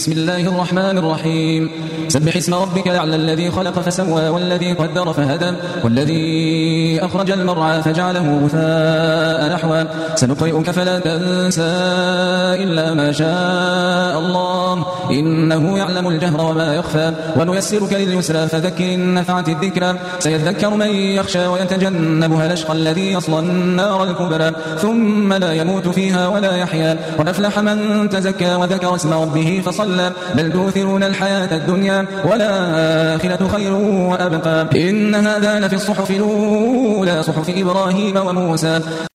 بسم الله الرحمن الرحيم. سبح اسم ربك الأعلى الذي خلق فسوى والذي قدر فهدى والذي أخرج المرعى فجعله غثاء نحوا سنقرئك فلا تنسى إلا ما شاء الله إنه يعلم الجهر وما يخفى ونيسرك لليسرى فذكر إن نفعت الذكرى سيذكر من يخشى ويتجنبها الأشقى الذي يصلى النار الكبرى ثم لا يموت فيها ولا يحيا قد أفلح من تزكى وذكر اسم ربه فصلى بل تؤثرون الحياة الدنيا والآخرة خير وأبقى إن هذا لفي الصحف الأولى صحف إبراهيم وموسى